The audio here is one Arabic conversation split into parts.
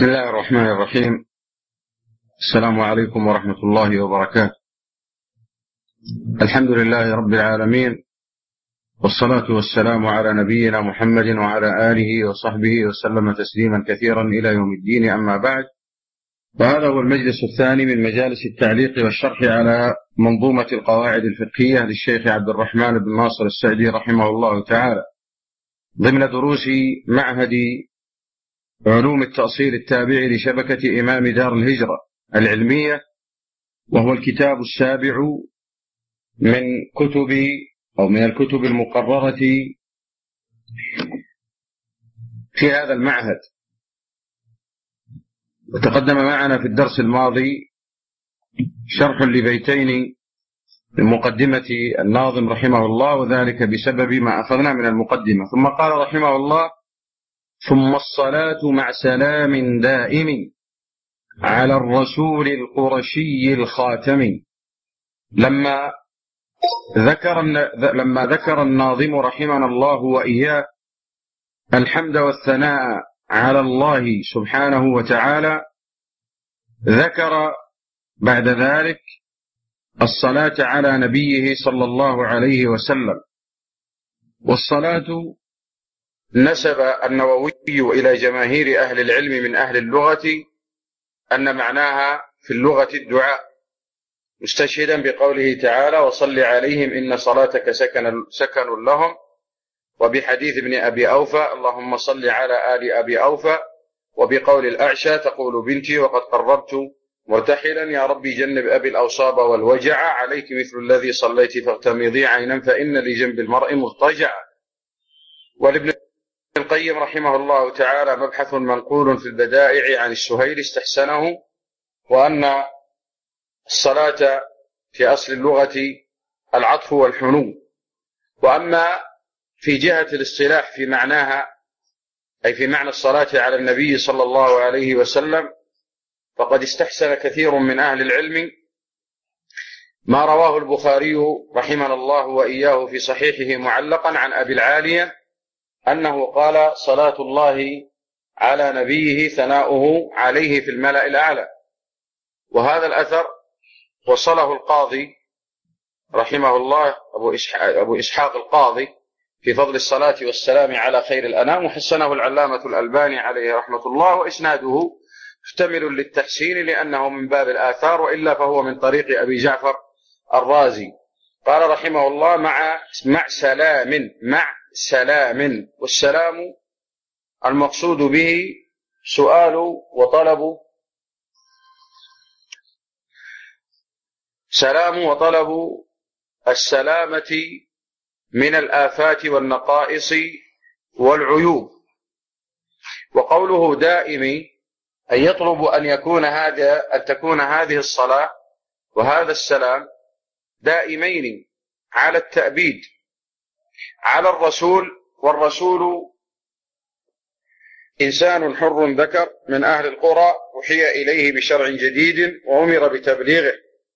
بسم الله الرحمن الرحيم. السلام عليكم ورحمة الله وبركاته. الحمد لله رب العالمين، والصلاة والسلام على نبينا محمد وعلى آله وصحبه وسلم تسليما كثيرا إلى يوم الدين، أما بعد. وهذا هو المجلس الثاني من مجالس التعليق والشرح على منظومة القواعد الفقهية للشيخ عبد الرحمن بن ناصر السعدي رحمه الله تعالى، ضمن دروس معهد علوم التأصيل التابع لشبكة إمام دار الهجرة العلمية، وهو الكتاب السابع من الكتب المقررة في هذا المعهد. وتقدم معنا في الدرس الماضي شرح لبيتين من مقدمة الناظم رحمه الله، وذلك بسبب ما أخذنا من المقدمة. ثم قال رحمه الله: ثم الصلاة مع سلام دائم على الرسول القرشي الخاتم. لما ذكر الناظم رحمنا الله وإياه الحمد والثناء على الله سبحانه وتعالى، ذكر بعد ذلك الصلاة على نبيه صلى الله عليه وسلم. والصلاة نسب النووي إلى جماهير أهل العلم من أهل اللغة أن معناها في اللغة الدعاء، مستشهدا بقوله تعالى: وصل عليهم إن صلاتك سكن لهم، وبحديث ابن أبي أوفى: اللهم صل على آل أبي أوفى، وبقول الأعشى: تقول بنتي وقد قربت مرتحلا يا ربي جنب أبي الأوصاب والوجع، عليك مثل الذي صليت فاغتمضي عينا فإن لجنب المرء مضطجعا. ولابن القيم رحمه الله تعالى مبحث منقول في البدائع عن السهيل استحسنه، وأن الصلاة في أصل اللغة العطف والحنو. وأما في جهة الاصطلاح في معناها، أي في معنى الصلاة على النبي صلى الله عليه وسلم، فقد استحسن كثير من أهل العلم ما رواه البخاري رحمه الله وإياه في صحيحه معلقا عن أبي العالية أنه قال: صلاة الله على نبيه ثناؤه عليه في الملأ الأعلى. وهذا الأثر وصله القاضي رحمه الله أبو إسحاق القاضي في فضل الصلاة والسلام على خير الأنام، وحسنه العلامة الألباني عليه رحمة الله، وإسناده محتمل للتحسين لأنه من باب الآثار، وإلا فهو من طريق أبي جعفر الرازي. قال رحمه الله: مع سلام، والسلام المقصود به سؤال وطلب السلامة من الآفات والنقائص والعيوب. وقوله دائم أن يطلب أن تكون هذه الصلاة وهذا السلام دائمين على التأبيد على الرسول، والرسول إنسان حر ذكر من أهل القرى وحي إليه بشرع جديد وأمر بتبليغه.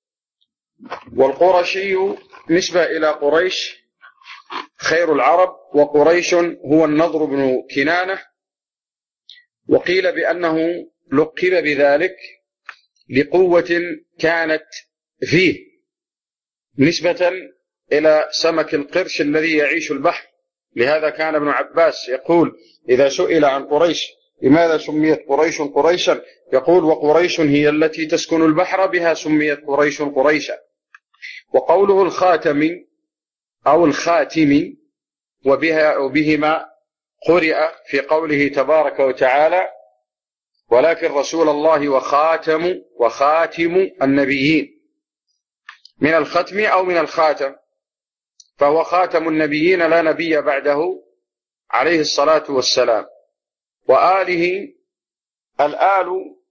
والقرشي نسبة إلى قريش خير العرب، وقريش هو النضر بن كنانة، وقيل بأنه لقب بذلك لقوة كانت فيه، نسبة إلى سمك القرش الذي يعيش البحر. لهذا كان ابن عباس يقول إذا سئل عن قريش لماذا سميت قريش قريشا، يقول: وقريش هي التي تسكن البحر، بها سميت قريش قريشا. وقوله الخاتم أو الخاتم وبهما قرئ في قوله تبارك وتعالى: ولكن رسول الله وخاتم النبيين، من الختم أو من الخاتم، فهو خاتم النبيين لا نبي بعده عليه الصلاة والسلام. وآله، الآل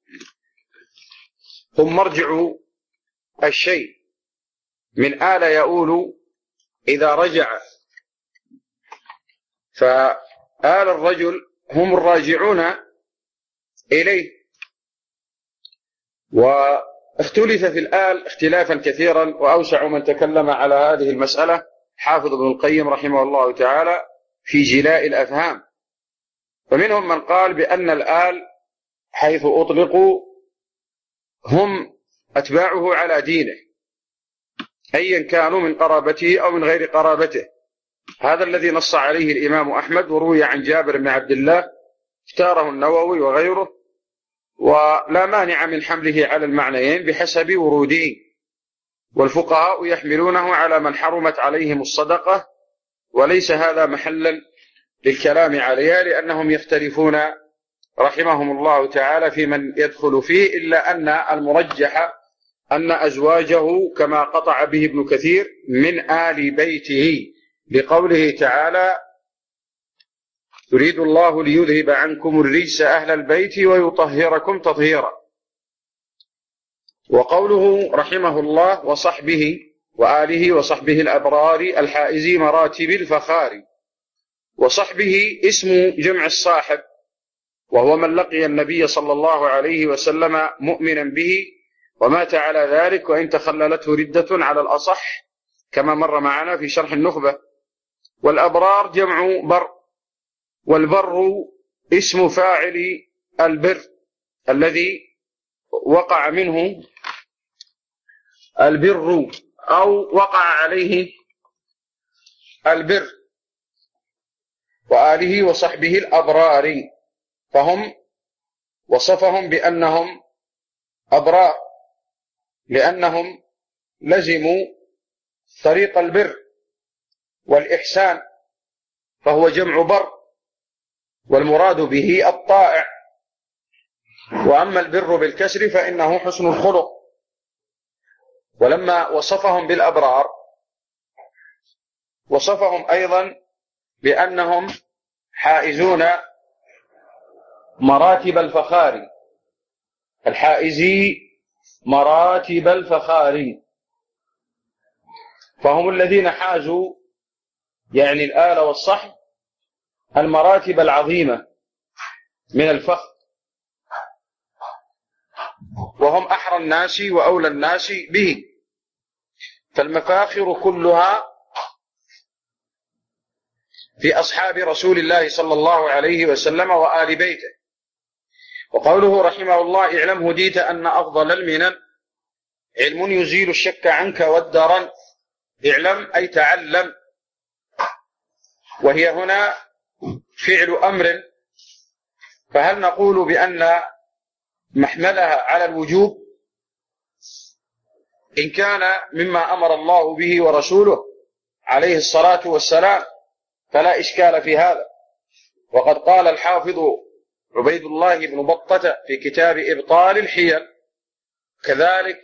هم مرجع الشيء، من آل يؤول إذا رجع، فآل الرجل هم الراجعون إليه. واختلف في الآل اختلافا كثيرا، وأوسع من تكلم على هذه المسألة حافظ ابن القيم رحمه الله تعالى في جلاء الأفهام. فمنهم من قال بأن الآل حيث أطلقوا هم أتباعه على دينه أيا كانوا من قرابته أو من غير قرابته. هذا الذي نص عليه الإمام أحمد، وروي عن جابر بن عبد الله، اختاره النووي وغيره، ولا مانع من حمله على المعنيين بحسب وروده. والفقهاء يحملونه على من حرمت عليهم الصدقة، وليس هذا محلا للكلام عليها، لأنهم يختلفون رحمهم الله تعالى في من يدخل فيه، إلا أن المرجح أن أزواجه كما قطع به ابن كثير من آل بيته، لقوله تعالى: يريد الله ليذهب عنكم الرجس أهل البيت ويطهركم تطهيرا. وقوله رحمه الله: وصحبه وآله وصحبه الأبرار الحائز مراتب الفخار. وصحبه اسم جمع الصاحب، وهو من لقي النبي صلى الله عليه وسلم مؤمنا به ومات على ذلك، وإن تخللته ردة على الأصح كما مر معنا في شرح النخبة. والأبرار جمع بر، والبر اسم فاعل البر الذي وقع منه البر أو وقع عليه البر. وآله وصحبه الأبرار، فهم وصفهم بأنهم أبرار لأنهم لزموا طريق البر والإحسان، فهو جمع بر، والمراد به الطائع. وأما البر بالكسر فإنه حسن الخلق. ولما وصفهم بالأبرار وصفهم أيضا بأنهم حائزون مراتب الفخار، الحائزي مراتب الفخار، فهم الذين حازوا يعني الآل والصحب المراتب العظيمة من الفخر، وهم أحرى الناس وأولى الناس به. فالمفاخر كلها في أصحاب رسول الله صلى الله عليه وسلم وآل بيته. وقوله رحمه الله: اعلم هديت أن أفضل المنن علم يزيل الشك عنك والدرن. اعلم أي تعلم، وهي هنا فعل أمر، فهل نقول بأن محملها على الوجوب؟ إن كان مما أمر الله به ورسوله عليه الصلاة والسلام فلا إشكال في هذا. وقد قال الحافظ عبيد الله بن بطة في كتاب إبطال الحيل، كذلك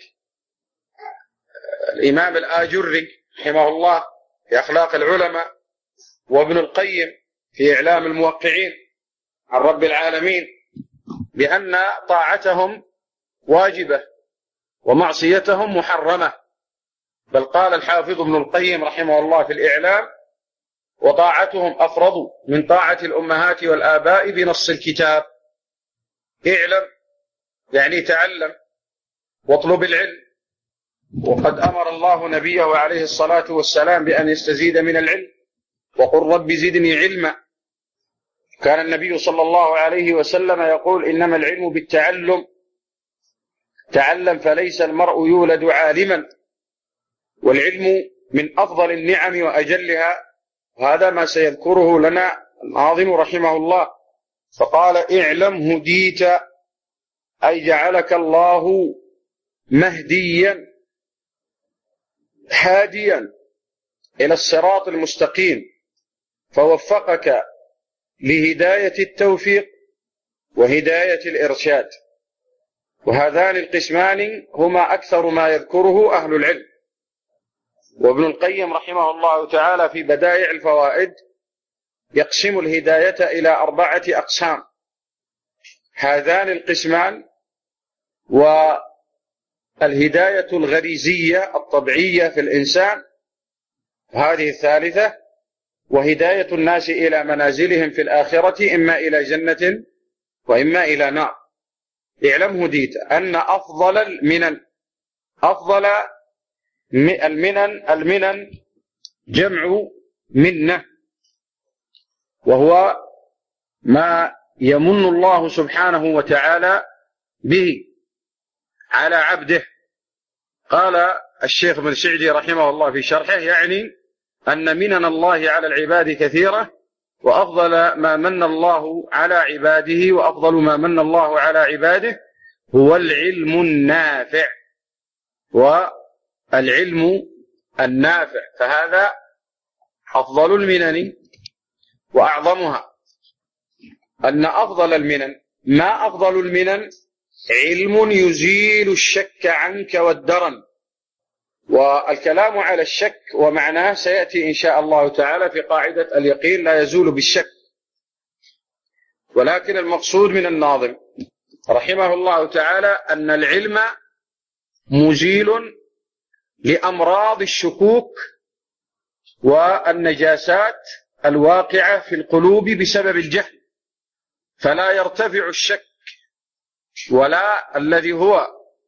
الإمام الآجري رحمه الله في أخلاق العلماء، وابن القيم في إعلام الموقعين عن رب العالمين، بأن طاعتهم واجبة ومعصيتهم محرمة. بل قال الحافظ ابن القيم رحمه الله في الإعلام: وطاعتهم أفرض من طاعة الأمهات والآباء بنص الكتاب. اعلم يعني تعلم واطلب العلم. وقد أمر الله نبيه عليه الصلاة والسلام بأن يستزيد من العلم، وقل رب زدني علما. كان النبي صلى الله عليه وسلم يقول: إنما العلم بالتعلم، تعلم فليس المرء يولد عالما. والعلم من أفضل النعم وأجلها، وهذا ما سيذكره لنا الناظم رحمه الله. فقال: اعلم هديت أي جعلك الله مهديا هاديا إلى الصراط المستقيم، فوفقك لهداية التوفيق وهداية الإرشاد. وهذان القسمان هما أكثر ما يذكره أهل العلم. وابن القيم رحمه الله تعالى في بدائع الفوائد يقسم الهداية إلى 4 أقسام: هذان القسمان، والهداية الغريزية الطبيعية في الإنسان، هذه الثالثة، وهداية الناس إلى منازلهم في الآخرة إما إلى جنة وإما إلى نار. اعلم هديت أن أفضل المنن، أفضل المنن جمع منة، وهو ما يمن الله سبحانه وتعالى به على عبده. قال الشيخ ابن سعدي رحمه الله في شرحه: يعني أن منن الله على العباد كثيرة، وأفضل ما من الله على عباده وأفضل ما من الله على عباده هو العلم النافع، والعلم النافع، فهذا أفضل المنن وأعظمها. أن أفضل المنن، ما أفضل المنن؟ علم يزيل الشك عنك والدرن. والكلام على الشك ومعناه سيأتي إن شاء الله تعالى في قاعدة اليقين لا يزول بالشك. ولكن المقصود من الناظم رحمه الله تعالى أن العلم مزيل لأمراض الشكوك والنجاسات الواقعة في القلوب بسبب الجهل، فلا يرتفع الشك ولا الذي هو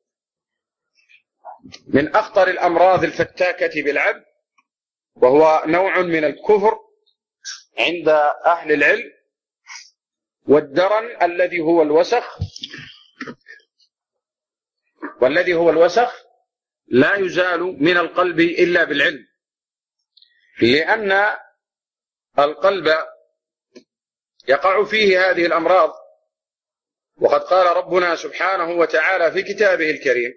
من أخطر الأمراض الفتاكة بالعبد، وهو نوع من الكفر عند أهل العلم، والدرن الذي هو الوسخ، والذي هو الوسخ لا يزال من القلب إلا بالعلم، لأن القلب يقع فيه هذه الأمراض. وقد قال ربنا سبحانه وتعالى في كتابه الكريم: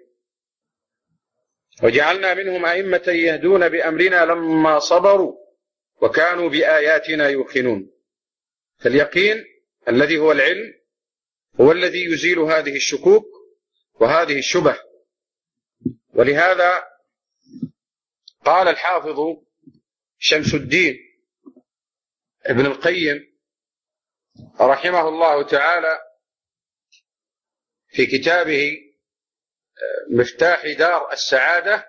وجعلنا منهم أئمة يهدون بأمرنا لما صبروا وكانوا بآياتنا يوقنون. فاليقين الذي هو العلم هو الذي يزيل هذه الشكوك وهذه الشبه. ولهذا قال الحافظ شمس الدين ابن القيم رحمه الله تعالى في كتابه مفتاح دار السعادة،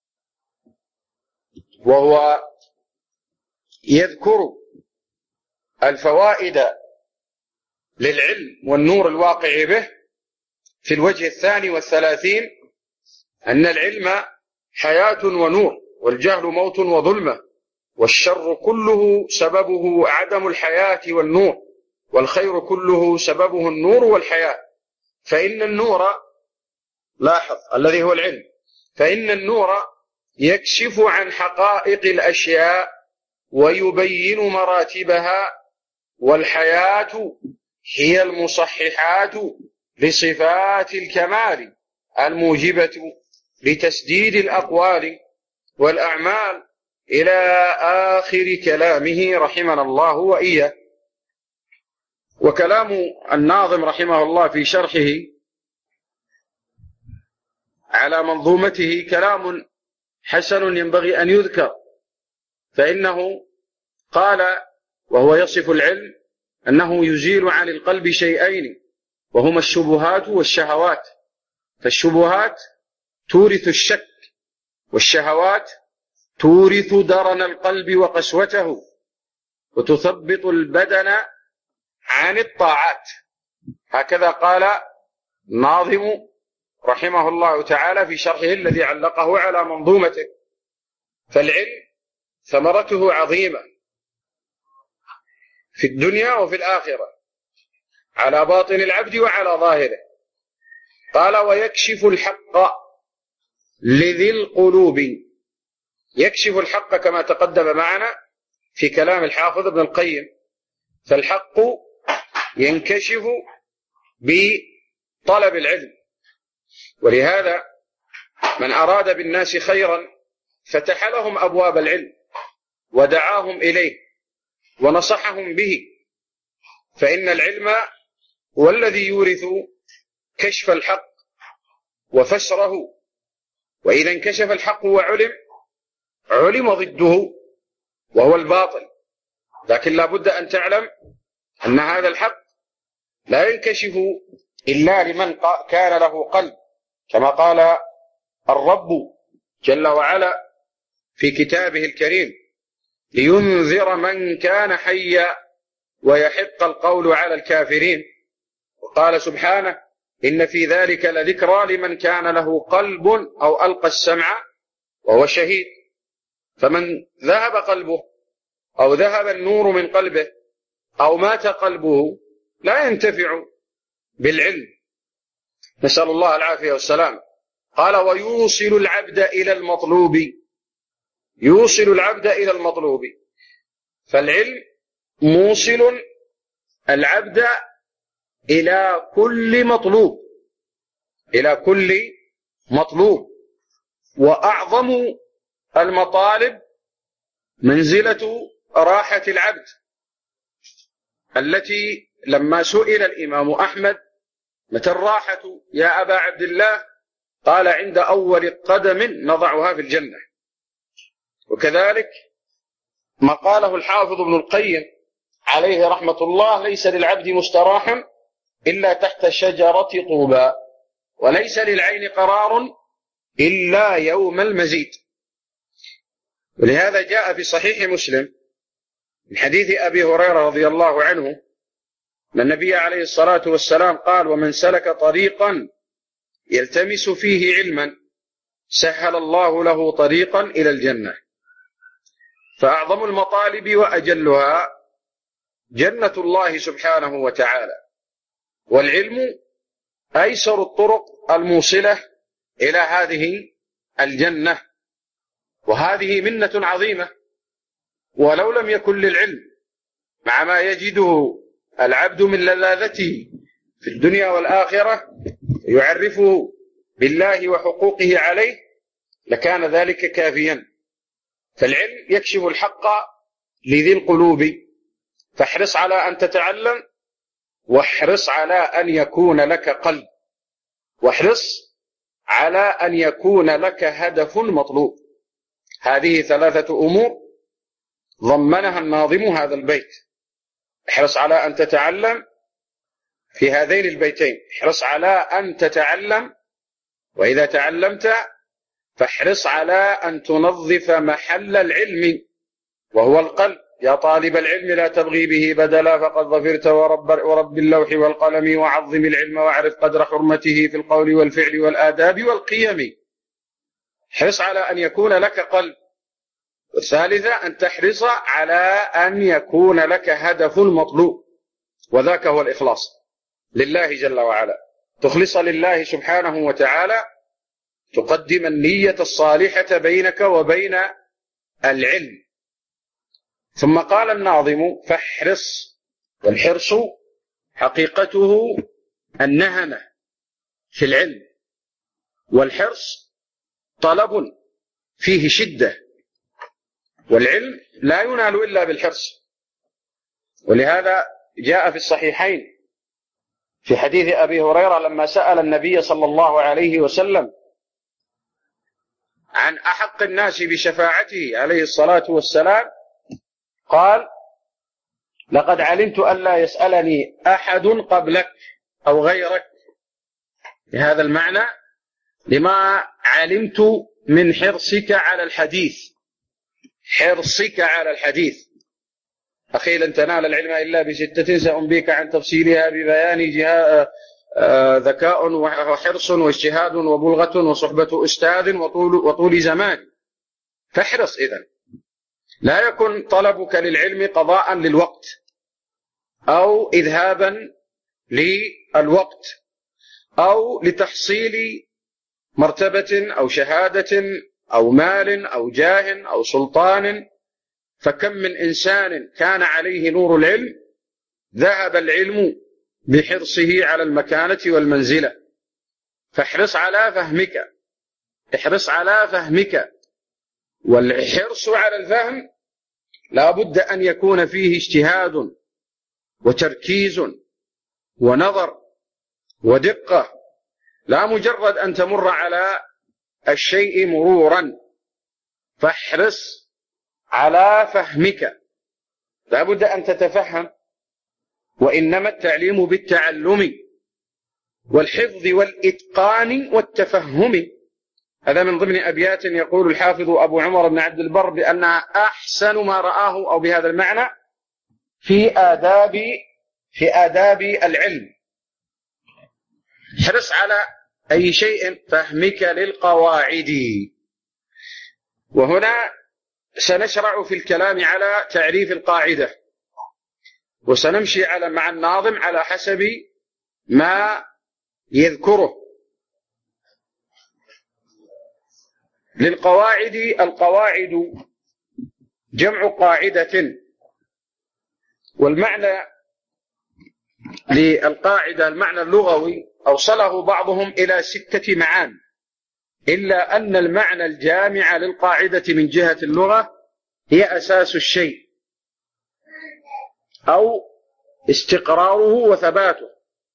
وهو يذكر الفوائد للعلم والنور الواقع به في الوجه 32: أن العلم حياة ونور، والجهل موت وظلمة، والشر كله سببه عدم الحياة والنور، والخير كله سببه النور والحياة. فإن النور، لاحظ الذي هو العلم، فإن النور يكشف عن حقائق الأشياء ويبين مراتبها، والحياة هي المصححات لصفات الكمال الموجبة لتسديد الأقوال والأعمال، إلى آخر كلامه رحمنا الله وإياه. وكلام الناظم رحمه الله في شرحه على منظومته كلام حسن ينبغي أن يذكر، فإنه قال وهو يصف العلم أنه يزيل عن القلب شيئين، وهما الشبهات والشهوات. فالشبهات تورث الشك، والشهوات تورث درن القلب وقسوته، وتثبط البدن عن الطاعات. هكذا قال الناظم رحمه الله تعالى في شرحه الذي علقه على منظومته. فالعلم ثمرته عظيمة في الدنيا وفي الآخرة، على باطن العبد وعلى ظاهره. قال: ويكشف الحق لذي القلوب. يكشف الحق كما تقدم معنا في كلام الحافظ ابن القيم، فالحق ينكشف بطلب العلم. ولهذا من أراد بالناس خيرا فتح لهم أبواب العلم ودعاهم إليه ونصحهم به، فإن العلم هو الذي يورث كشف الحق وفسره. وإذا انكشف الحق وعلم، علم ضده وهو الباطل. لكن لا بد أن تعلم أن هذا الحق لا ينكشف إلا لمن كان له قلب، كما قال الرب جل وعلا في كتابه الكريم: لينذر من كان حيا ويحق القول على الكافرين. وقال سبحانه: إن في ذلك لذكرى لمن كان له قلب أو ألقى السمع وهو شهيد. فمن ذهب قلبه أو ذهب النور من قلبه أو مات قلبه لا ينتفع بالعلم، نسأل الله العافية والسلام. قال ويوصل العبد إلى المطلوب، يوصل العبد إلى المطلوب. فالعلم موصل العبد إلى كل مطلوب، إلى كل مطلوب. وأعظم المطالب منزلة راحة العبد، التي لما سئل الإمام أحمد متى الراحة يا أبا عبد الله قال عند أول قدم نضعها في الجنة. وكذلك ما قاله الحافظ ابن القيم عليه رحمة الله ليس للعبد مستراح إلا تحت شجرة طوبى، وليس للعين قرار إلا يوم المزيد. ولهذا جاء في صحيح مسلم من حديث أبي هريرة رضي الله عنه أن النبي عليه الصلاة والسلام قال ومن سلك طريقا يلتمس فيه علما سهل الله له طريقا إلى الجنة. فأعظم المطالب وأجلها جنة الله سبحانه وتعالى، والعلم أيسر الطرق الموصلة إلى هذه الجنة، وهذه منة عظيمة. ولو لم يكن للعلم مع ما يجده العبد من لذاذته في الدنيا والآخرة يعرفه بالله وحقوقه عليه لكان ذلك كافيا. فالعلم يكشف الحق لذي القلوب، فاحرص على أن تتعلم، واحرص على أن يكون لك قلب، واحرص على أن يكون لك هدف مطلوب. هذه ثلاثة أمور ضمنها الناظم هذا البيت. احرص على أن تتعلم في هذين البيتين، احرص على أن تتعلم، وإذا تعلمت فاحرص على أن تنظف محل العلم وهو القلب. يا طالب العلم لا تبغي به بدلا فقد ظفرت ورب اللوح والقلم، وعظم العلم واعرف قدر حرمته في القول والفعل والآداب والقيم. احرص على أن يكون لك قلب. والثالثة أن تحرص على أن يكون لك هدف مطلوب، وذاك هو الإخلاص لله جل وعلا. تخلص لله سبحانه وتعالى، تقدم النية الصالحة بينك وبين العلم. ثم قال الناظم فاحرص، والحرص حقيقته النهمة في العلم، والحرص طلب فيه شدة، والعلم لا ينال إلا بالحرص. ولهذا جاء في الصحيحين في حديث أبي هريرة لما سأل النبي صلى الله عليه وسلم عن أحق الناس بشفاعته عليه الصلاة والسلام قال لقد علمت أن لا يسألني أحد قبلك أو غيرك، بهذا المعنى لما علمت من حرصك على الحديث، حرصك على الحديث. أخي لن تنال العلم إلا بستة سأنبيك عن تفصيلها ببيان ذكاء وحرص واجتهاد وبلغة وصحبة أستاذ وطول زمان. فاحرص إذن، لا يكن طلبك للعلم قضاء للوقت أو إذهابا للوقت أو لتحصيل مرتبة أو شهادة أو مال أو جاه أو سلطان. فكم من إنسان كان عليه نور العلم ذهب العلم بحرصه على المكانة والمنزلة. فاحرص على فهمك، احرص على فهمك. والحرص على الفهم لا بد أن يكون فيه اجتهاد وتركيز ونظر ودقة، لا مجرد أن تمر على الشيء مرورا. فاحرص على فهمك، لا بد أن تتفهم. وإنما التعليم بالتعلم والحفظ والإتقان والتفهم. هذا من ضمن أبيات يقول الحافظ أبو عمر بن عبد البر بأنها أحسن ما رآه أو بهذا المعنى في آداب العلم. حرص على أي شيء فهمك للقواعد. وهنا سنشرع في الكلام على تعريف القاعدة، وسنمشي مع الناظم على حسب ما يذكره. للقواعد، القواعد جمع قاعدة، والمعنى للقاعدة المعنى اللغوي أوصله بعضهم إلى 6 معان، إلا أن المعنى الجامع للقاعدة من جهة اللغة هي أساس الشيء أو استقراره وثباته،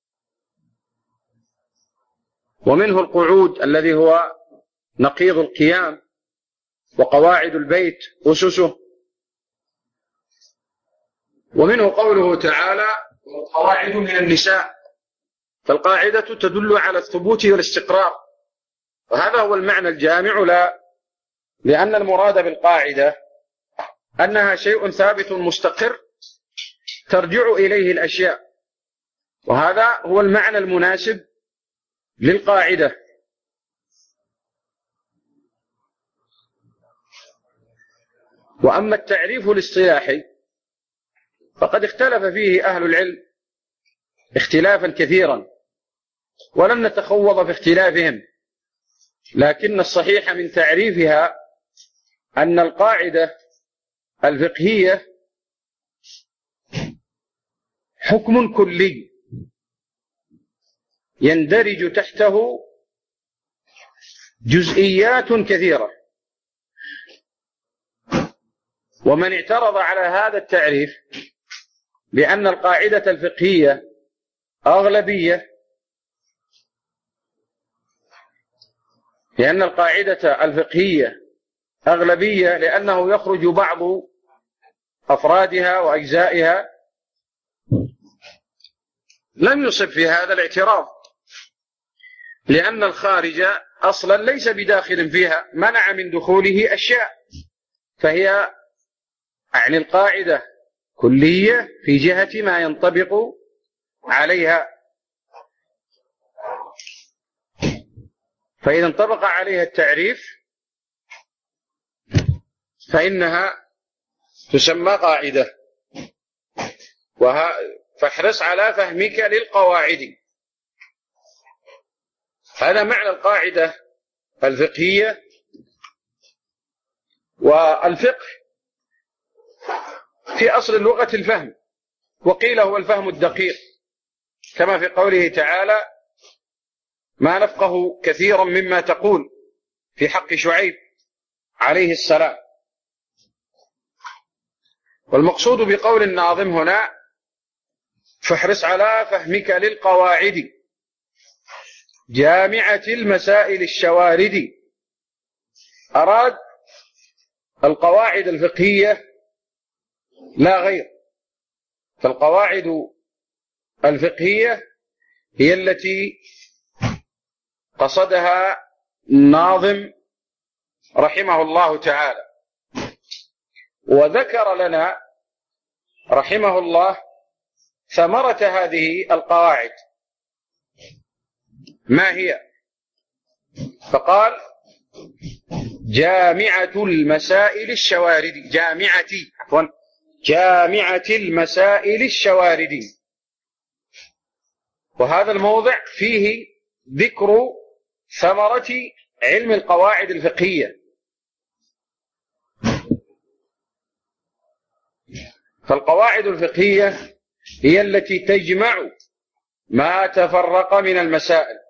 ومنه القعود الذي هو نقيض القيام، وقواعد البيت أسسه، ومنه قوله تعالى والقواعد من النساء، فالقاعدة تدل على الثبوت والاستقرار، وهذا هو المعنى الجامع، لأن المراد بالقاعدة أنها شيء ثابت مستقر ترجع إليه الأشياء، وهذا هو المعنى المناسب للقاعدة. وأما التعريف الاصطلاحي فقد اختلف فيه أهل العلم اختلافا كثيرا، ولن نتخوض في اختلافهم، لكن الصحيح من تعريفها أن القاعدة الفقهية حكم كلي يندرج تحته جزئيات كثيرة، ومن اعترض على هذا التعريف بأن القاعدة الفقهية أغلبية، لأن القاعدة الفقهية أغلبية لأنه يخرج بعض أفرادها وأجزائها، لم يصب في هذا الاعتراض، لأن الخارج أصلا ليس بداخل فيها، منع من دخوله أشياء، فهي يعني القاعدة كلية في جهة ما ينطبق عليها، فإذا انطبق عليها التعريف فإنها تسمى قاعدة. فاحرص على فهمك للقواعد. هذا معنى القاعدة الفقهية. والفقه في أصل اللغة الفهم، وقيل هو الفهم الدقيق، كما في قوله تعالى ما نفقه كثيرا مما تقول في حق شعيب عليه السلام. والمقصود بقول الناظم هنا فاحرص على فهمك للقواعد جامعة المسائل الشوارد، أراد القواعد الفقهية لا غير، فالقواعد الفقهية هي التي قصدها الناظم رحمه الله تعالى، وذكر لنا رحمه الله ثمرة هذه القواعد ما هي، فقال جامعة المسائل الشوارد، جامعة المسائل الشوارد. وهذا الموضع فيه ذكر ثمرة علم القواعد الفقهية، فالقواعد الفقهية هي التي تجمع ما تفرق من المسائل،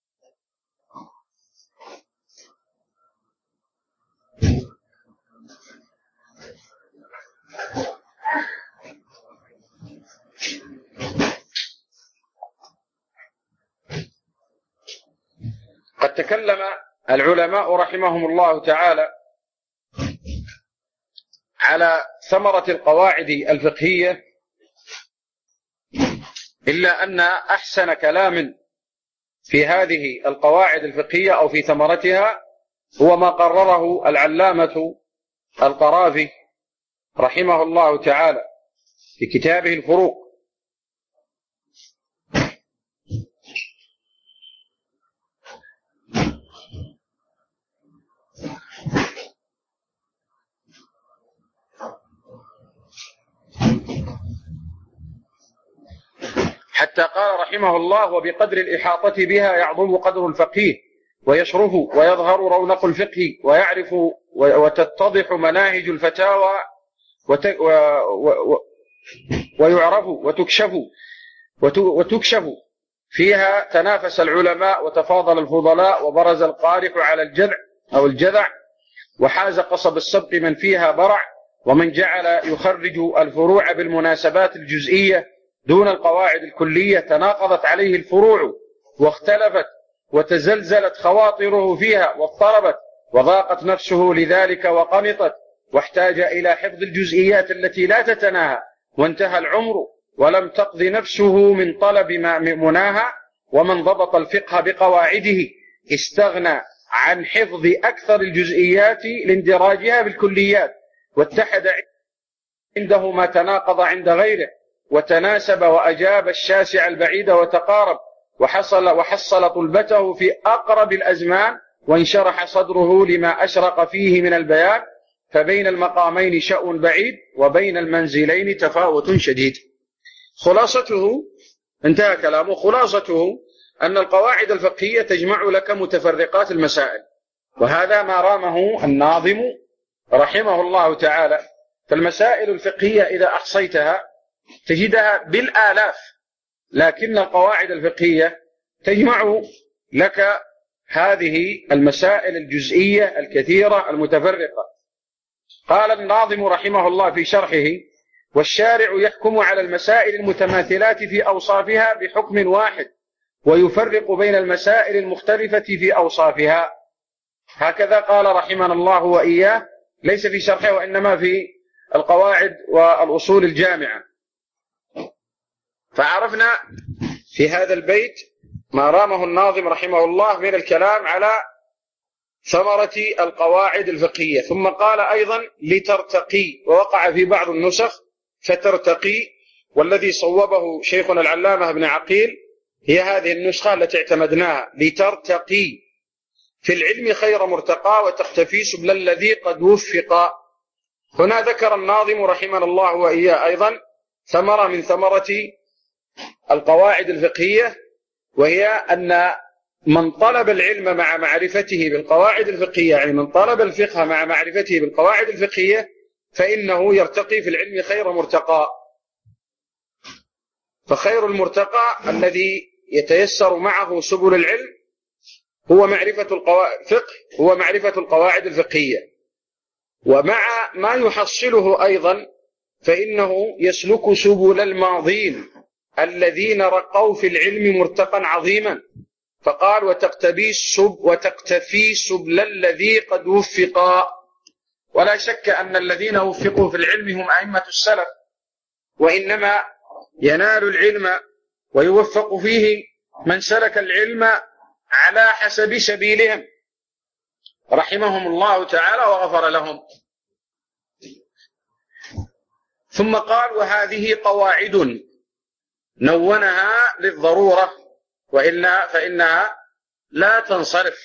قد تكلم العلماء رحمهم الله تعالى على ثمرة القواعد الفقهية، إلا أن أحسن كلام في هذه القواعد الفقهية أو في ثمرتها هو ما قرره العلامة القرافي رحمه الله تعالى في كتابه الفروق. حتى قال رحمه الله: وبقدر الإحاطة بها يعظم قدر الفقيه، ويشرف ويظهر رونق الفقه، ويعرف وتتضح مناهج الفتاوى، ويعرف وتكشف فيها تنافس العلماء، وتفاضل الفضلاء، وبرز القارح على الجذع أو الجذع، وحاز قصب السبق من فيها برع، ومن جعل يخرج الفروع بالمناسبات الجزئية دون القواعد الكلية تناقضت عليه الفروع، واختلفت وتزلزلت خواطره فيها، واضطربت وضاقت نفسه لذلك وقنطت، واحتاج إلى حفظ الجزئيات التي لا تتناهى، وانتهى العمر ولم تقض نفسه من طلب مناها. ومن ضبط الفقه بقواعده استغنى عن حفظ أكثر الجزئيات لاندراجها بالكليات، واتحد عنده ما تناقض عند غيره، وتناسب وأجاب الشاسع البعيد، وتقارب، وحصل طلبته في أقرب الأزمان، وانشرح صدره لما أشرق فيه من البيان، فبين المقامين شأن بعيد، وبين المنزلين تفاوت شديد. خلاصته، انتهى كلامه، خلاصته أن القواعد الفقهية تجمع لك متفرقات المسائل، وهذا ما رامه الناظم رحمه الله تعالى. فالمسائل الفقهية إذا أحصيتها تجدها بالآلاف، لكن القواعد الفقهية تجمع لك هذه المسائل الجزئية الكثيرة المتفرقة. قال الناظم رحمه الله في شرحه: والشارع يحكم على المسائل المتماثلات في أوصافها بحكم واحد، ويفرق بين المسائل المختلفة في أوصافها. هكذا قال رحمنا الله وإياه، ليس في شرحه وإنما في القواعد والأصول الجامعة. فعرفنا في هذا البيت ما رامه الناظم رحمه الله من الكلام على ثمرة القواعد الفقهية. ثم قال أيضا: لترتقي، ووقع في بعض النسخ فترتقي، والذي صوبه شيخنا العلامة ابن عقيل هي هذه النسخة التي اعتمدناها: لترتقي في العلم خير مرتقى، وتختفي سبل الذي قد وفق. هنا ذكر الناظم رحمه الله وإياه أيضا ثمرة من ثمرة القواعد الفقهية، وهي أن من طلب العلم مع معرفته بالقواعد الفقهية، يعني من طلب الفقه مع معرفته بالقواعد الفقهية، فإنه يرتقي في العلم خير مرتقى. فخير المرتقى الذي يتيسر معه سبل العلم هو معرفة الفقه، هو معرفة القواعد الفقهية. ومع ما يحصله أيضا فإنه يسلك سبل الماضين الذين رقوا في العلم مرتقا عظيما. فقال: وتقتفي سبل الذي قد وفقا. ولا شك أن الذين وفقوا في العلم هم أئمة السلف، وإنما ينال العلم ويوفق فيه من سلك العلم على حسب سبيلهم رحمهم الله تعالى وغفر لهم. ثم قال: وهذه قواعد نونها للضرورة، وإلا فإنها لا تنصرف.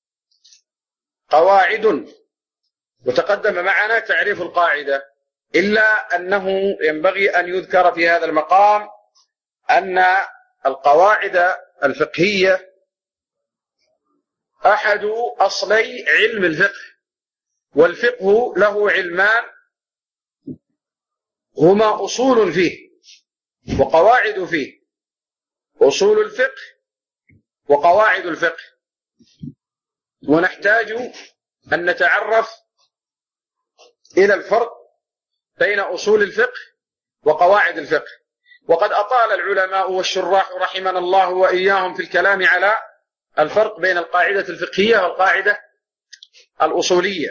قواعد، وتقدم معنا تعريف القاعدة، إلا أنه ينبغي أن يذكر في هذا المقام أن القواعد الفقهية أحد أصلي علم الفقه، والفقه له علمان هما أصول فيه وقواعد فيه: أصول الفقه وقواعد الفقه. ونحتاج أن نتعرف إلى الفرق بين أصول الفقه وقواعد الفقه. وقد أطال العلماء والشراح رحمنا الله وإياهم في الكلام على الفرق بين القاعدة الفقهية والقاعدة الأصولية.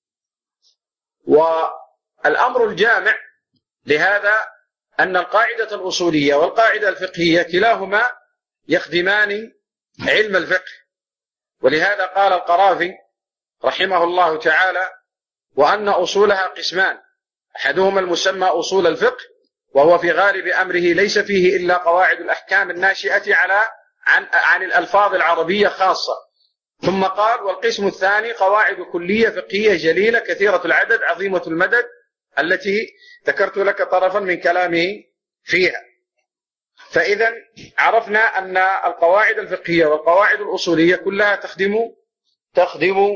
والأمر الجامع لهذا أن القاعدة الأصولية والقاعدة الفقهية كلاهما يخدمان علم الفقه. ولهذا قال القرافي رحمه الله تعالى: وأن أصولها قسمان، أحدهما المسمى أصول الفقه، وهو في غالب أمره ليس فيه إلا قواعد الأحكام الناشئة عن الألفاظ العربية خاصة. ثم قال: والقسم الثاني قواعد كلية فقهية جليلة كثيرة العدد عظيمة المدد، التي ذكرت لك طرفا من كلامه فيها. فإذا عرفنا أن القواعد الفقهية والقواعد الأصولية كلها تخدم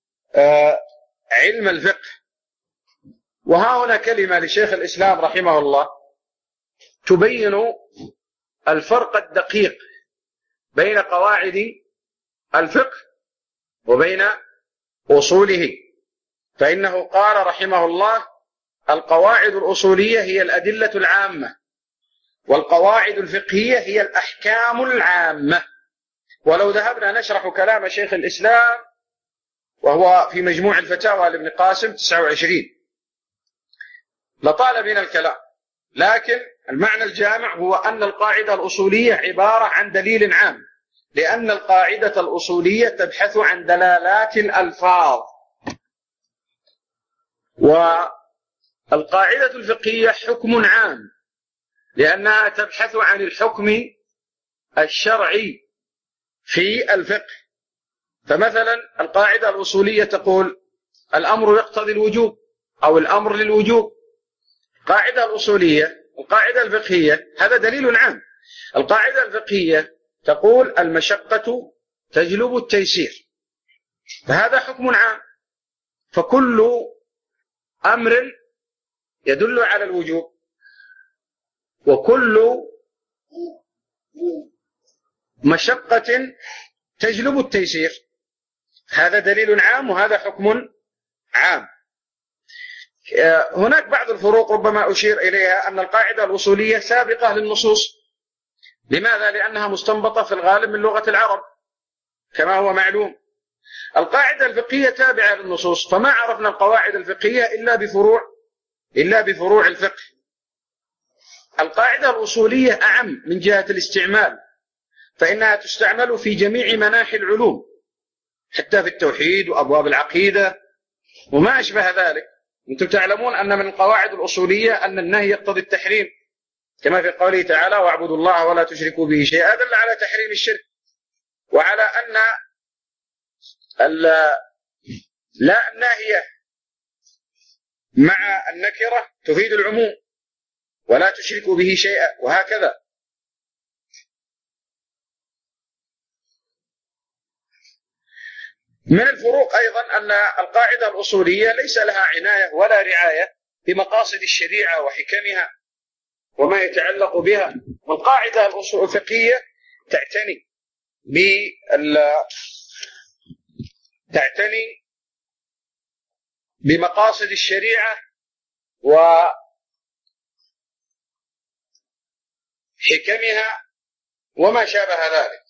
علم الفقه. وها هنا كلمة لشيخ الإسلام رحمه الله تبين الفرق الدقيق بين قواعد الفقه وبين أصوله، فإنه قال رحمه الله: القواعد الأصولية هي الأدلة العامة، والقواعد الفقهية هي الأحكام العامة. ولو ذهبنا نشرح كلام شيخ الإسلام وهو في مجموع الفتاوى لابن قاسم 29 لطال بنا الكلام، لكن المعنى الجامع هو أن القاعدة الأصولية عبارة عن دليل عام، لأن القاعدة الأصولية تبحث عن دلالات الألفاظ، والقاعدة الفقهية حكم عام لأنها تبحث عن الحكم الشرعي في الفقه. فمثلا القاعدة الأصولية تقول الأمر يقتضي الوجوب أو الأمر للوجوب، القاعدة الأصولية. القاعدة الفقهية هذا دليل عام. القاعدة الفقهية تقول المشقة تجلب التيسير، فهذا حكم عام. فكل أمر يدل على الوجوب وكل مشقة تجلب التيسير، هذا دليل عام وهذا حكم عام. هناك بعض الفروق ربما أشير إليها، أن القاعدة الأصولية سابقة للنصوص. لماذا؟ لأنها مستنبطة في الغالب من لغة العرب كما هو معلوم. القاعدة الفقهية تابعة للنصوص، فما عرفنا القواعد الفقهية إلا بفروع الفقه. القاعدة الأصولية أعم من جهة الاستعمال، فإنها تستعمل في جميع مناحي العلوم، حتى في التوحيد وأبواب العقيدة وما أشبه ذلك. أنتم تعلمون أن من القواعد الأصولية أن النهي يقتضي التحريم، كما في قوله تعالى: واعبدوا الله ولا تشركوا به شيئا، دل على تحريم الشرك، وعلى أن لا الناهية مع النكرة تفيد العموم، ولا تشركوا به شيئا، وهكذا. من الفروق أيضا أن القاعدة الأصولية ليس لها عناية ولا رعاية بمقاصد الشريعة وحكمها وما يتعلق بها. والقاعدة الفقهية تعتني بمقاصد الشريعة وحكمها وما شابه ذلك.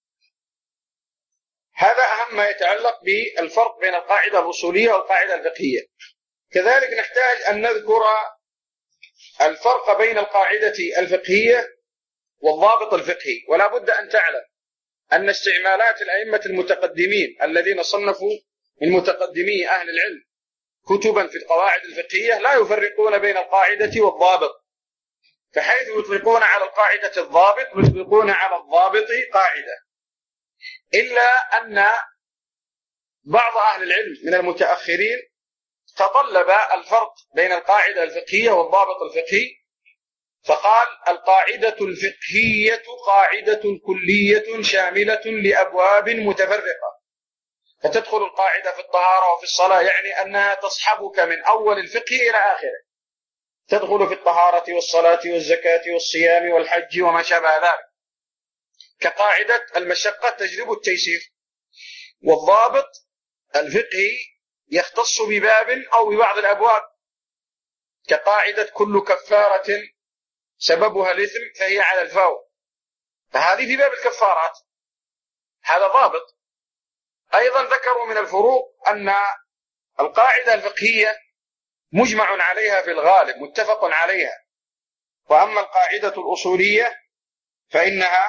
هذا أهم ما يتعلق بالفرق بين القاعدة الأصولية والقاعدة الفقهية. كذلك نحتاج أن نذكر الفرق بين القاعدة الفقهية والضابط الفقهي. ولا بد أن تعلم أن استعمالات الأئمة المتقدمين الذين صنفوا من متقدمي أهل العلم كتبا في القواعد الفقهية لا يفرقون بين القاعدة والضابط، فحيث يطلقون على القاعدة الضابط يطلقون على الضابط قاعدة، إلا أن بعض أهل العلم من المتأخرين تطلب الفرق بين القاعدة الفقهية والضابط الفقهي، فقال: القاعدة الفقهية قاعدة كلية شاملة لأبواب متفرقة، فتدخل القاعدة في الطهارة وفي الصلاة، يعني أنها تصحبك من أول الفقه إلى آخره، تدخل في الطهارة والصلاة والزكاة والصيام والحج وما شابه ذلك، كقاعدة المشقة تجلب التيسير. والضابط الفقهي يختص بباب أو ببعض الأبواب، كقاعدة كل كفارة سببها الإثم فهي على الفور، فهذه في باب الكفارات، هذا ضابط. أيضا ذكروا من الفروق أن القاعدة الفقهية مجمع عليها في الغالب، متفق عليها، وأما القاعدة الأصولية فإنها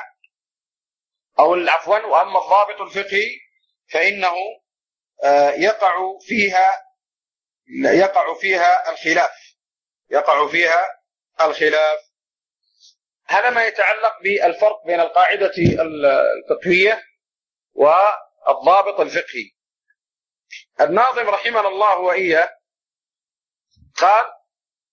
وأما الضابط الفقهي فإنه يقع فيها الخلاف. هذا ما يتعلق بالفرق بين القاعدة الفقهية والضابط الفقهي. الناظم رحمه الله وإياه قال: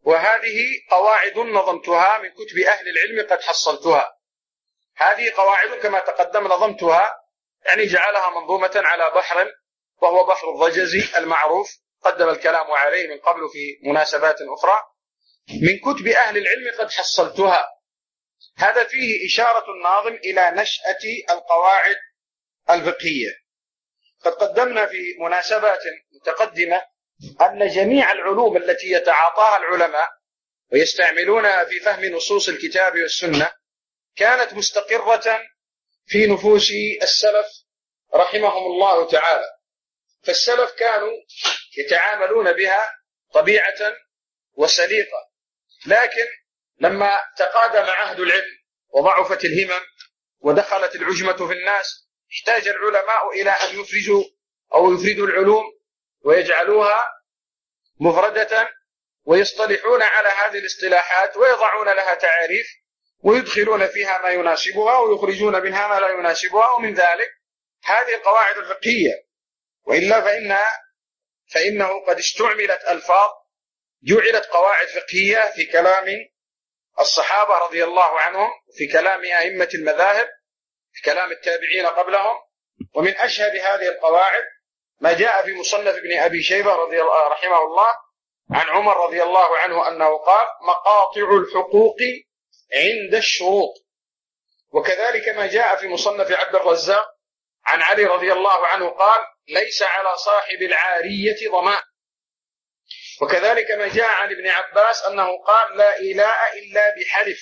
وهذه قواعد نظمتها من كتب أهل العلم قد حصلتها. هذه قواعد كما تقدم نظمتها، يعني جعلها منظومة على بحر وهو بحر الضجزي المعروف، قدم الكلام عليه من قبل في مناسبات أخرى، من كتب أهل العلم قد حصلتها. هذا فيه إشارة الناظم إلى نشأة القواعد الفقهية. قد قدمنا في مناسبات متقدمة أن جميع العلوم التي يتعاطاها العلماء ويستعملونها في فهم نصوص الكتاب والسنة كانت مستقرة في نفوس السلف رحمهم الله تعالى. فالسلف كانوا يتعاملون بها طبيعة وسليقة، لكن لما تقادم عهد العلم وضعفت الهمم ودخلت العجمة في الناس احتاج العلماء إلى أن يفردوا العلوم ويجعلوها مفردة، ويصطلحون على هذه الاصطلاحات ويضعون لها تعاريف ويدخلون فيها ما يناسبها ويخرجون منها ما لا يناسبها، ومن ذلك هذه القواعد الفقهية. وإلا فإنه قد استعملت ألفاظ جعلت قواعد فقهية في كلام الصحابة رضي الله عنهم، في كلام أئمة المذاهب، في كلام التابعين قبلهم. ومن أشهر هذه القواعد ما جاء في مصنف ابن أبي شيبة رحمه الله عن عمر رضي الله عنه أنه قال: مقاطع الحقوق عند الشروط. وكذلك ما جاء في مصنف عبد الرزاق عن علي رضي الله عنه قال: ليس على صاحب العارية ضمان. وكذلك ما جاء عن ابن عباس أنه قال: لا إله إلا بحلف.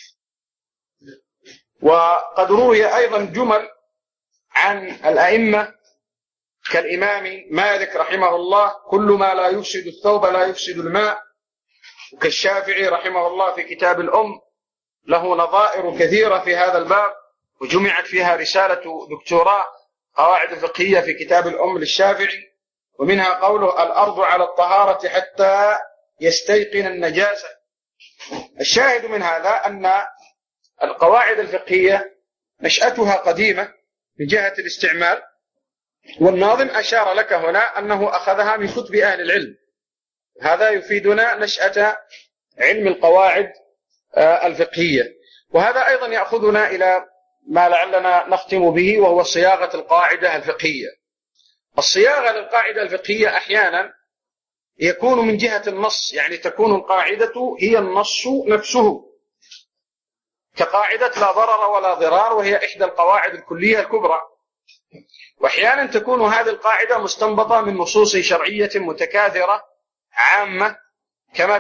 وقد روي أيضا جمل عن الأئمة كالإمام مالك رحمه الله: كل ما لا يفسد الثوب لا يفسد الماء. وكالشافعي رحمه الله في كتاب الأم، له نظائر كثيرة في هذا الباب، وجمعت فيها رسالة دكتوراه قواعد فقهية في كتاب الأم للشافعي، ومنها قوله: الأرض على الطهارة حتى يستيقن النجاسة. الشاهد من هذا أن القواعد الفقهية نشأتها قديمة من جهة الاستعمال، والناظم أشار لك هنا أنه أخذها من كتب أهل العلم. هذا يفيدنا نشأة علم القواعد الفقهية. وهذا أيضا يأخذنا إلى ما لعلنا نختم به، وهو صياغة القاعدة الفقهية. الصياغة للقاعدة الفقهية أحيانا يكون من جهة النص، يعني تكون القاعدة هي النص نفسه، كقاعدة لا ضرر ولا ضرار، وهي إحدى القواعد الكلية الكبرى. وأحيانا تكون هذه القاعدة مستنبطة من نصوص شرعية متكاثرة عامة، كما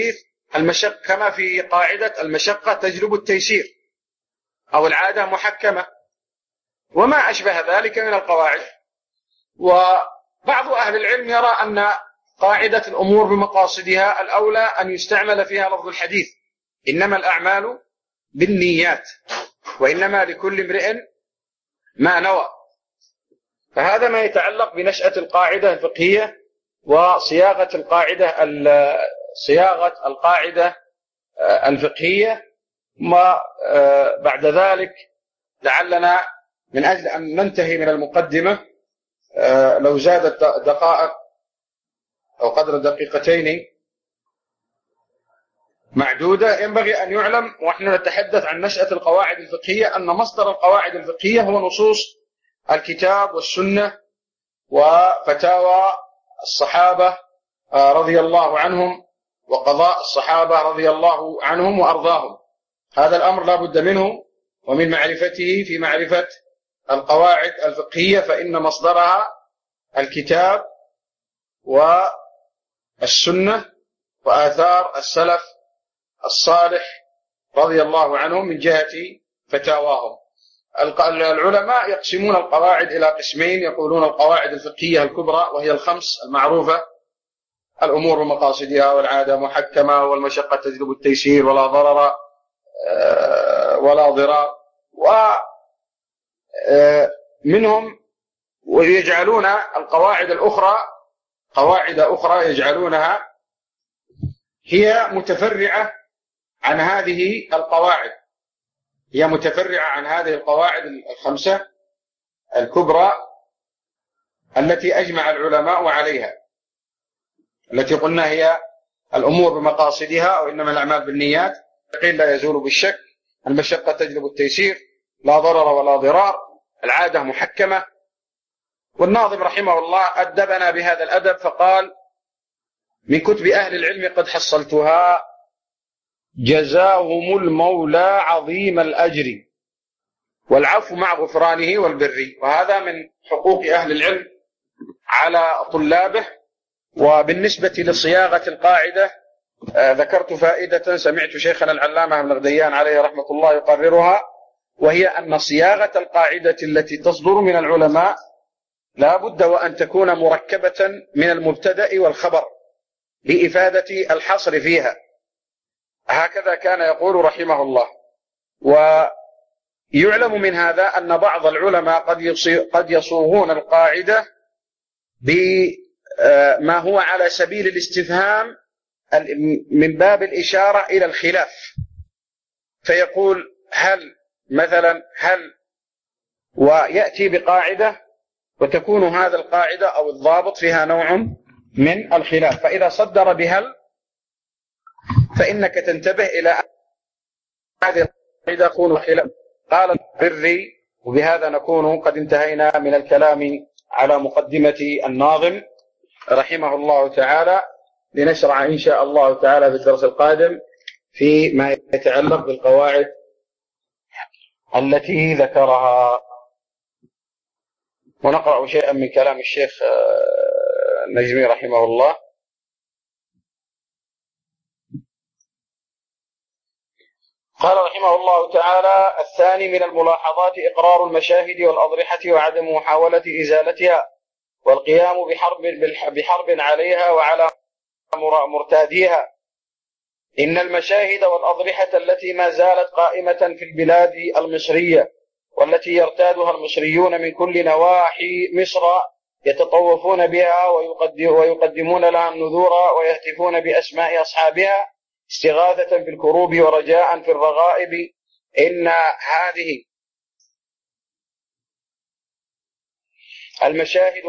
في قاعدة المشقة تجلب التيسير، أو العادة محكمة، وما أشبه ذلك من القواعد. وبعض أهل العلم يرى أن قاعدة الأمور بمقاصدها الأولى أن يستعمل فيها لفظ الحديث: إنما الأعمال بالنيات وإنما لكل امرئ ما نوى. فهذا ما يتعلق بنشأة القاعدة الفقهية وصياغة القاعدة الفقهية. ما بعد ذلك لعلنا من أجل أن ننتهي من المقدمة لو زادت دقائق أو قدر دقيقتين معدودة، ينبغي أن يعلم ونحن نتحدث عن نشأة القواعد الفقهية أن مصدر القواعد الفقهية هو نصوص الكتاب والسنة وفتاوى الصحابة رضي الله عنهم وقضاء الصحابة رضي الله عنهم وأرضاهم. هذا الأمر لا بد منه ومن معرفته في معرفة القواعد الفقهية، فإن مصدرها الكتاب والسنة وآثار السلف الصالح رضي الله عنهم من جهة فتاواهم. العلماء يقسمون القواعد إلى قسمين، يقولون القواعد الفقهية الكبرى وهي الخمس المعروفة: الأمور ومقاصدها، والعادة محكمة، والمشقة تجلب التيسير، ولا ضرر ولا ضرار. ومنهم ويجعلون القواعد الأخرى قواعد أخرى يجعلونها هي متفرعة عن هذه القواعد، هي متفرعة عن هذه القواعد الخمسة الكبرى التي أجمع العلماء عليها، التي قلنا هي الأمور بمقاصدها وإنما الأعمال بالنيات، قيل لا يزول بالشك، المشقة تجلب التيسير، لا ضرر ولا ضرار، العادة محكمة. والناظم رحمه الله أدبنا بهذا الأدب فقال: من كتب أهل العلم قد حصلتها، جزاهم المولى عظيم الأجر، والعفو مع غفرانه والبر. وهذا من حقوق أهل العلم على طلابه. وبالنسبة لصياغة القاعدة ذكرت فائدة سمعت شيخنا العلامة ابن غديان عليه رحمة الله يقررها، وهي أن صياغة القاعدة التي تصدر من العلماء لا بد وأن تكون مركبة من المبتدأ والخبر لإفادة الحصر فيها. هكذا كان يقول رحمه الله. ويعلم من هذا أن بعض العلماء قد يصوغون القاعدة بما هو على سبيل الاستفهام من باب الإشارة إلى الخلاف، فيقول هل مثلا هل، ويأتي بقاعدة وتكون هذا القاعدة أو الضابط فيها نوع من الخلاف، فإذا صدر بهل فإنك تنتبه إلى هذه القاعدة تكون خلاف. قال بري. وبهذا نكون قد انتهينا من الكلام على مقدمة الناظم رحمه الله تعالى، لنشرع إن شاء الله تعالى في الدرس القادم فيما يتعلق بالقواعد التي ذكرها. ونقرأ شيئا من كلام الشيخ النجمي رحمه الله. قال رحمه الله تعالى: الثاني من الملاحظات إقرار المشاهد والأضرحة وعدم محاولة إزالتها، والقيام بحرب عليها وعلى مرتاديها. إن المشاهد والأضرحة التي ما زالت قائمة في البلاد المصرية، والتي يرتادها المصريون من كل نواحي مصر، يتطوفون بها ويقدمون لها النذور ويهتفون بأسماء أصحابها استغاثة في الكروب ورجاء في الرغائب. إن هذه المشاهد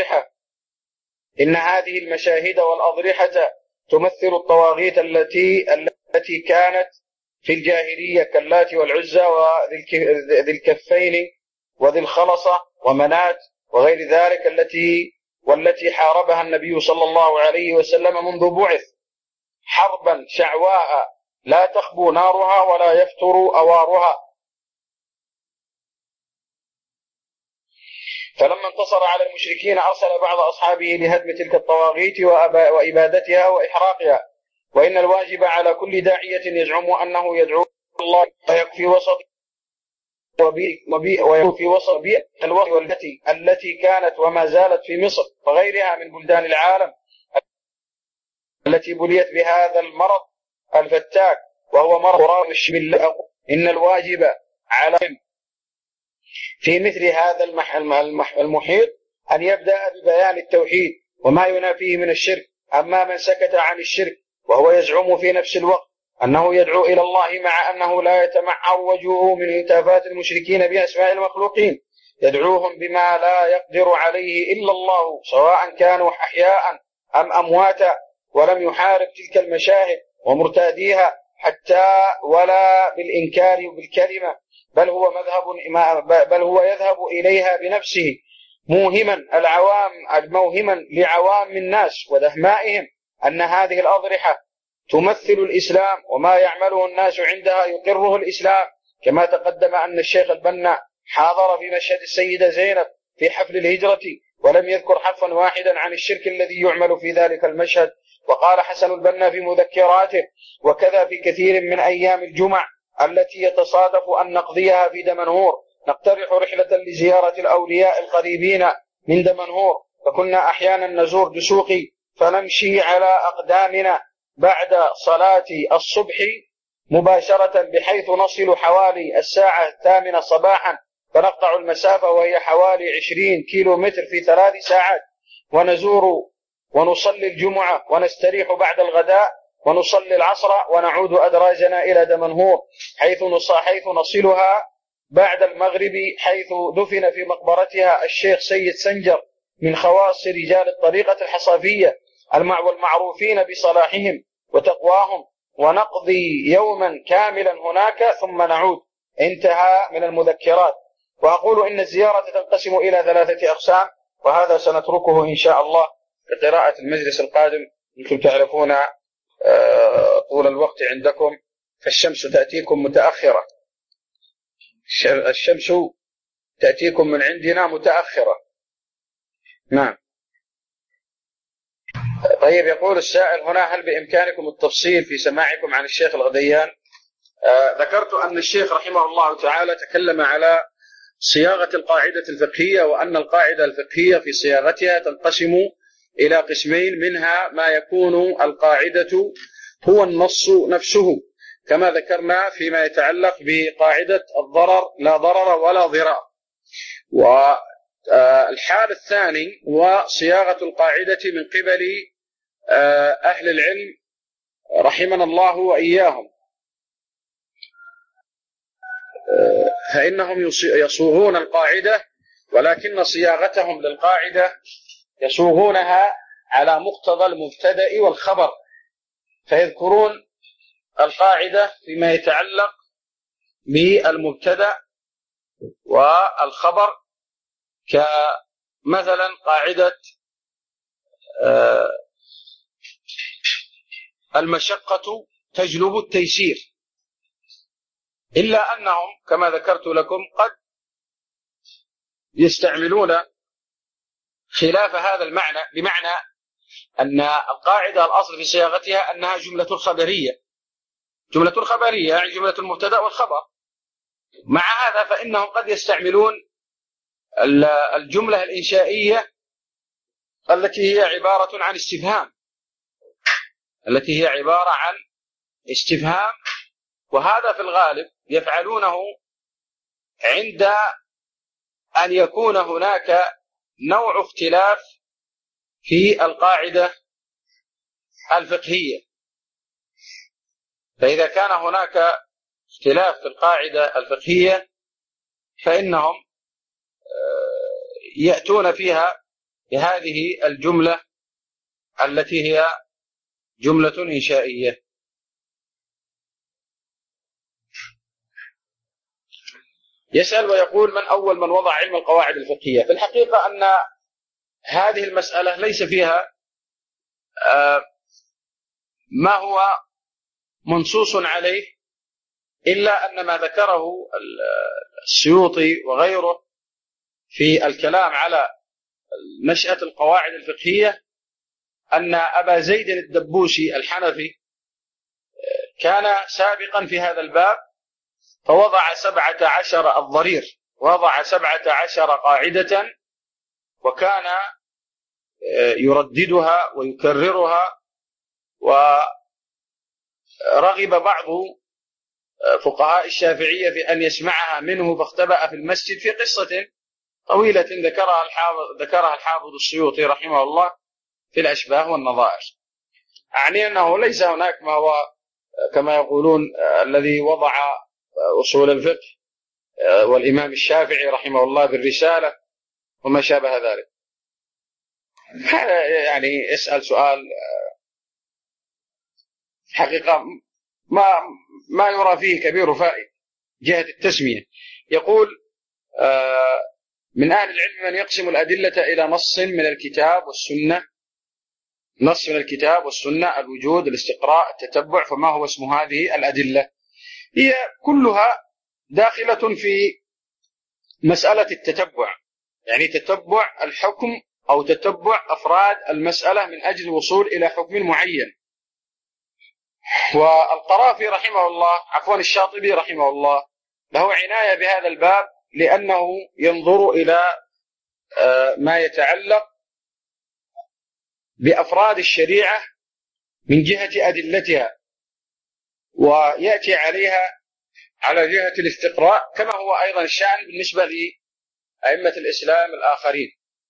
والأضرحة تمثل الطواغيت التي كانت في الجاهلية كاللات والعزى وذي الكفين وذي الخلصة ومنات وغير ذلك، والتي حاربها النبي صلى الله عليه وسلم منذ بعث حربا شعواء لا تخبو نارها ولا يفتر أوارها. فلما انتصر على المشركين أرسل بعض أصحابه لهدم تلك الطواغيت وإبادتها وإحراقها. وإن الواجب على كل داعية يزعم أنه يدعو الله ويكفي وسط بيئة الوقت التي كانت وما زالت في مصر وغيرها من بلدان العالم التي بليت بهذا المرض الفتاك، وهو مرض قراب الشبل. إن الواجب على في مثل هذا المحيط أن يبدأ ببيان التوحيد وما ينافيه من الشرك. أما من سكت عن الشرك وهو يزعم في نفس الوقت أنه يدعو إلى الله مع أنه لا يتمعر وجهه من هتافات المشركين بأسماء المخلوقين، يدعوهم بما لا يقدر عليه إلا الله، سواء كانوا أحياء أم أمواتا، ولم يحارب تلك المشاهد ومرتاديها حتى ولا بالإنكار بالكلمة، بل هو يذهب إليها بنفسه موهما لعوام الناس ودهمائهم أن هذه الأضرحة تمثل الإسلام، وما يعمله الناس عندها يقره الإسلام. كما تقدم أن الشيخ البنا حاضر في مشهد السيدة زينب في حفل الهجرة ولم يذكر حرفا واحدا عن الشرك الذي يعمل في ذلك المشهد. وقال حسن البنا في مذكراته: وكذا في كثير من أيام الجمع التي يتصادف أن نقضيها في دمنهور نقترح رحلة لزيارة الأولياء القريبين من دمنهور، فكنا أحيانا نزور دسوقي فنمشي على أقدامنا بعد صلاة الصبح مباشرة، بحيث نصل حوالي الساعة 8 صباحا، فنقطع المسافة وهي حوالي 20 كيلومتر في 3 ساعات، ونزور ونصلي الجمعة ونستريح بعد الغداء ونصلي العصر ونعود أدراجنا إلى دمنهور حيث نصلها بعد المغرب، حيث دفن في مقبرتها الشيخ سيد سنجر من خواص رجال الطريقة الحصافية والمعروفين بصلاحهم وتقواهم ونقضي يوما كاملا هناك ثم نعود. انتهى من المذكرات. وأقول إن الزيارة تنقسم إلى 3 أقسام، وهذا سنتركه إن شاء الله لقراءة المجلس القادم. أنتم تعرفون طول الوقت عندكم، فالشمس تأتيكم متأخرة، الشمس تأتيكم من عندنا متأخرة. نعم. طيب، يقول السائل هنا: هل بإمكانكم التفصيل في سماعكم عن الشيخ الغديان؟ ذكرت أن الشيخ رحمه الله تعالى تكلم على صياغة القاعدة الفقهية، وأن القاعدة الفقهية في صياغتها تنقسم إلى قسمين، منها ما يكون القاعدة هو النص نفسه، كما ذكرنا فيما يتعلق بقاعدة الضرر لا ضرر ولا ضرار. والحال الثاني هو صياغة القاعدة من قبل أهل العلم رحمنا الله وإياهم، فإنهم يصوغون القاعدة، ولكن صياغتهم للقاعدة يصوغونها على مقتضى المبتدأ والخبر، فيذكرون القاعدة فيما يتعلق بالمبتدأ والخبر، كمثلا قاعدة المشقة تجلب التيسير، إلا أنهم كما ذكرت لكم قد يستعملون خلاف هذا المعنى، بمعنى أن القاعدة الأصل في صياغتها أنها جملة خبرية، جملة خبرية يعني جملة المبتدأ والخبر. مع هذا فإنهم قد يستعملون الجملة الإنشائية التي هي عبارة عن استفهام، التي هي عبارة عن استفهام، وهذا في الغالب يفعلونه عند أن يكون هناك نوع اختلاف في القاعدة الفقهية. فإذا كان هناك اختلاف في القاعدة الفقهية فإنهم يأتون فيها بهذه الجملة التي هي جملة إنشائية. يسأل ويقول: من أول من وضع علم القواعد الفقهية؟ في الحقيقة أن هذه المسألة ليس فيها ما هو منصوص عليه، إلا أن ما ذكره السيوطي وغيره في الكلام على نشأة القواعد الفقهية أن أبا زيد الدبوسي الحنفي كان سابقا في هذا الباب، فوضع 17 الضرير، وضع 17 قاعدة، وكان يرددها ويكررها. ورغب بعض فقهاء الشافعية في أن يسمعها منه، فاختبأ في المسجد في قصة طويلة ذكرها الحافظ السيوطي رحمه الله في الأشباه والنظائر. أعني أنه ليس هناك ما هو كما يقولون الذي وضع أصول الفقه والإمام الشافعي رحمه الله بالرسالة وما شابه ذلك. هذا يعني يسأل سؤال حقيقة ما يرى فيه كبير فائد جهة التسمية. يقول: من أهل العلم من يقسم الأدلة إلى نص من الكتاب والسنة، نص من الكتاب والسنة، الوجود، الاستقراء، التتبع، فما هو اسم هذه الأدلة؟ هي كلها داخلة في مسألة التتبع، يعني تتبع الحكم أو تتبع أفراد المسألة من أجل الوصول إلى حكم معين. والقرافي رحمه الله، عفوا الشاطبي رحمه الله، له عناية بهذا الباب، لأنه ينظر إلى ما يتعلق بأفراد الشريعة من جهة أدلتها، ويأتي عليها على جهة الاستقراء، كما هو أيضا الشأن بالنسبة لأئمة الإسلام الآخرين.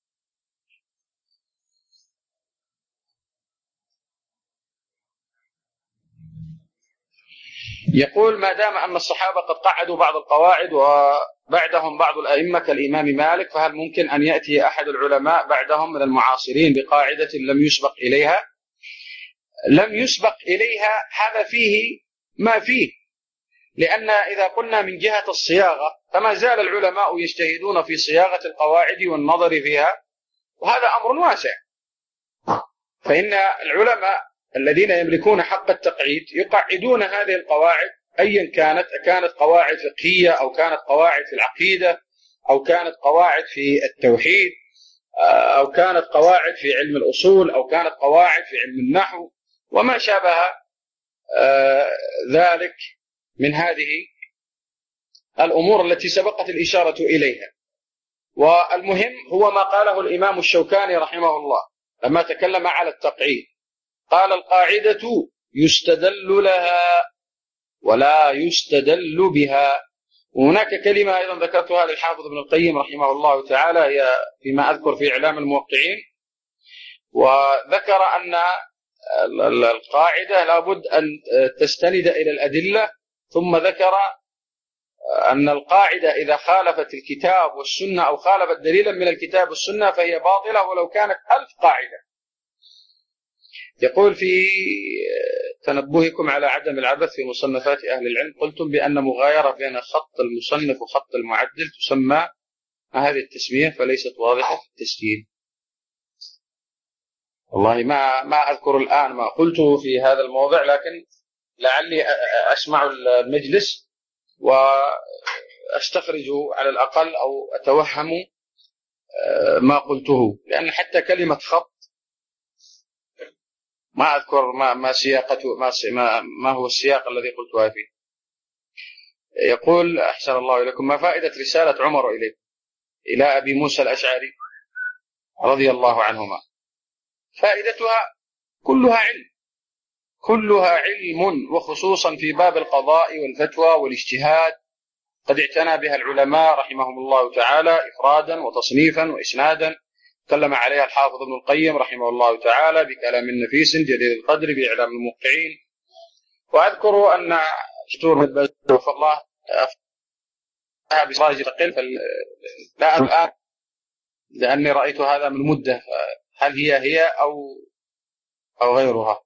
يقول: ما دام أن الصحابة قد قعدوا بعض القواعد وبعدهم بعض الأئمة كالإمام مالك، فهل ممكن أن يأتي أحد العلماء بعدهم من المعاصرين بقاعدة لم يسبق إليها؟ لم يسبق إليها هذا فيه ما فيه، لأن إذا قلنا من جهة الصياغة فما زال العلماء يجتهدون في صياغة القواعد والنظر فيها، وهذا أمر واسع. فإن العلماء الذين يملكون حق التقعيد يقعدون هذه القواعد أيا كانت قواعد فقهية أو كانت قواعد في العقيدة أو كانت قواعد في التوحيد أو كانت قواعد في علم الأصول أو كانت قواعد في علم النحو وما شابه ذلك من هذه الأمور التي سبقت الإشارة إليها. والمهم هو ما قاله الإمام الشوكاني رحمه الله لما تكلم على التقعيد، قال: القاعدة يستدل لها ولا يستدل بها. وهناك كلمة أيضا ذكرتها للحافظ ابن القيم رحمه الله تعالى، هي فيما أذكر في إعلام الموقعين، وذكر أن القاعدة لابد أن تستند إلى الأدلة، ثم ذكر أن القاعدة إذا خالفت الكتاب والسنة أو خالفت دليلا من الكتاب والسنة فهي باطلة ولو كانت 1000 قاعدة. يقول: في تنبهكم على عدم العبث في مصنفات أهل العلم قلتم بأن مغايرة بين خط المصنف وخط المعدل تسمى هذه التسمية فليست واضحة في التسجيل. والله ما أذكر الآن ما قلته في هذا الموضع، لكن لعلي أسمع المجلس وأستخرج على الأقل أو أتوهم ما قلته، لأن حتى كلمة خط ما أذكر ما سياقته ما هو السياق الذي قلتها فيه. يقول: أحسن الله إليكم، ما فائدة رسالة عمر إلى أبي موسى الأشعري رضي الله عنهما؟ فائدتها كلها علم، وخصوصا في باب القضاء والفتوى والاجتهاد قد اعتنى بها العلماء رحمهم الله تعالى إفرادا وتصنيفا وإسنادا. تكلم عليها الحافظ ابن القيم رحمه الله تعالى بكلام نفيس جديد القدر بإعلام الموقعين. وأذكر أن دكتور مدبز وفق الله بصراحة تقل، لا الآن لأني رأيت هذا من مدة، هل هي أو غيرها.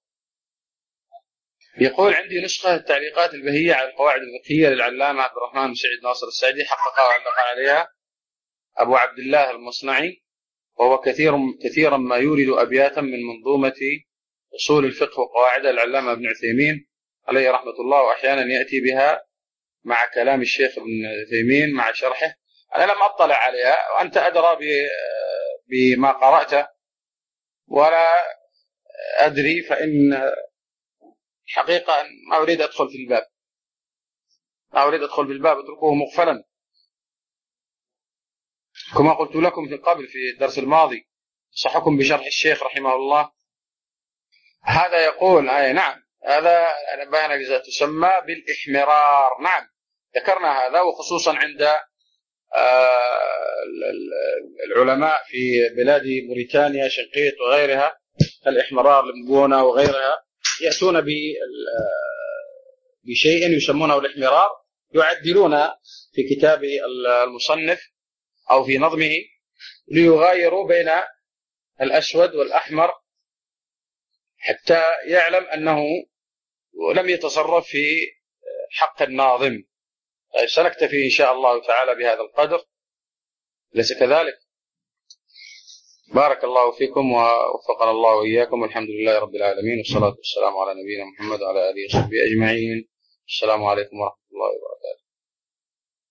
يقول: عندي نسخة التعليقات البهية على القواعد الفقهية للعلامة عبد الرحمن بن سعيد ناصر السعدي، حققها وعلق عليها أبو عبد الله المصنعي، وهو كثيرا ما يورد أبياتا من منظومة أصول الفقه وقواعد العلامة ابن عثيمين عليه رحمة الله، وأحيانا يأتي بها مع كلام الشيخ ابن عثيمين مع شرحه. أنا لم أطلع عليها وأنت أدرى بما قرأت ولا أدري، فإن حقيقة ما أريد أدخل في الباب، أتركه مغفلا كما قلت لكم في قبل في الدرس الماضي، صحكم بشرح الشيخ رحمه الله. هذا يقول نعم، هذا بهنا تسمى بالإحمرار. نعم ذكرنا هذا، وخصوصا عند العلماء في بلاد موريتانيا شنقيط وغيرها، الإحمرار لمبونة وغيرها، يأتون بشيء يسمونه الإحمرار، يعدلون في كتاب المصنف أو في نظمه ليغايروا بين الأسود والأحمر حتى يعلم أنه لم يتصرف في حق الناظم. سنكتفي إن شاء الله تعالى بهذا القدر، ليس كذلك؟ بارك الله فيكم ووفقنا الله وإياكم، والحمد لله رب العالمين، والصلاة والسلام على نبينا محمد وعلى آله وصحبه أجمعين. السلام عليكم ورحمة الله وبركاته.